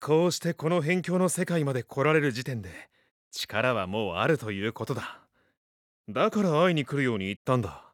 こうしてこの辺境の世界まで来られる時点で力はもうあるということだ。だから会いに来るように言ったんだ。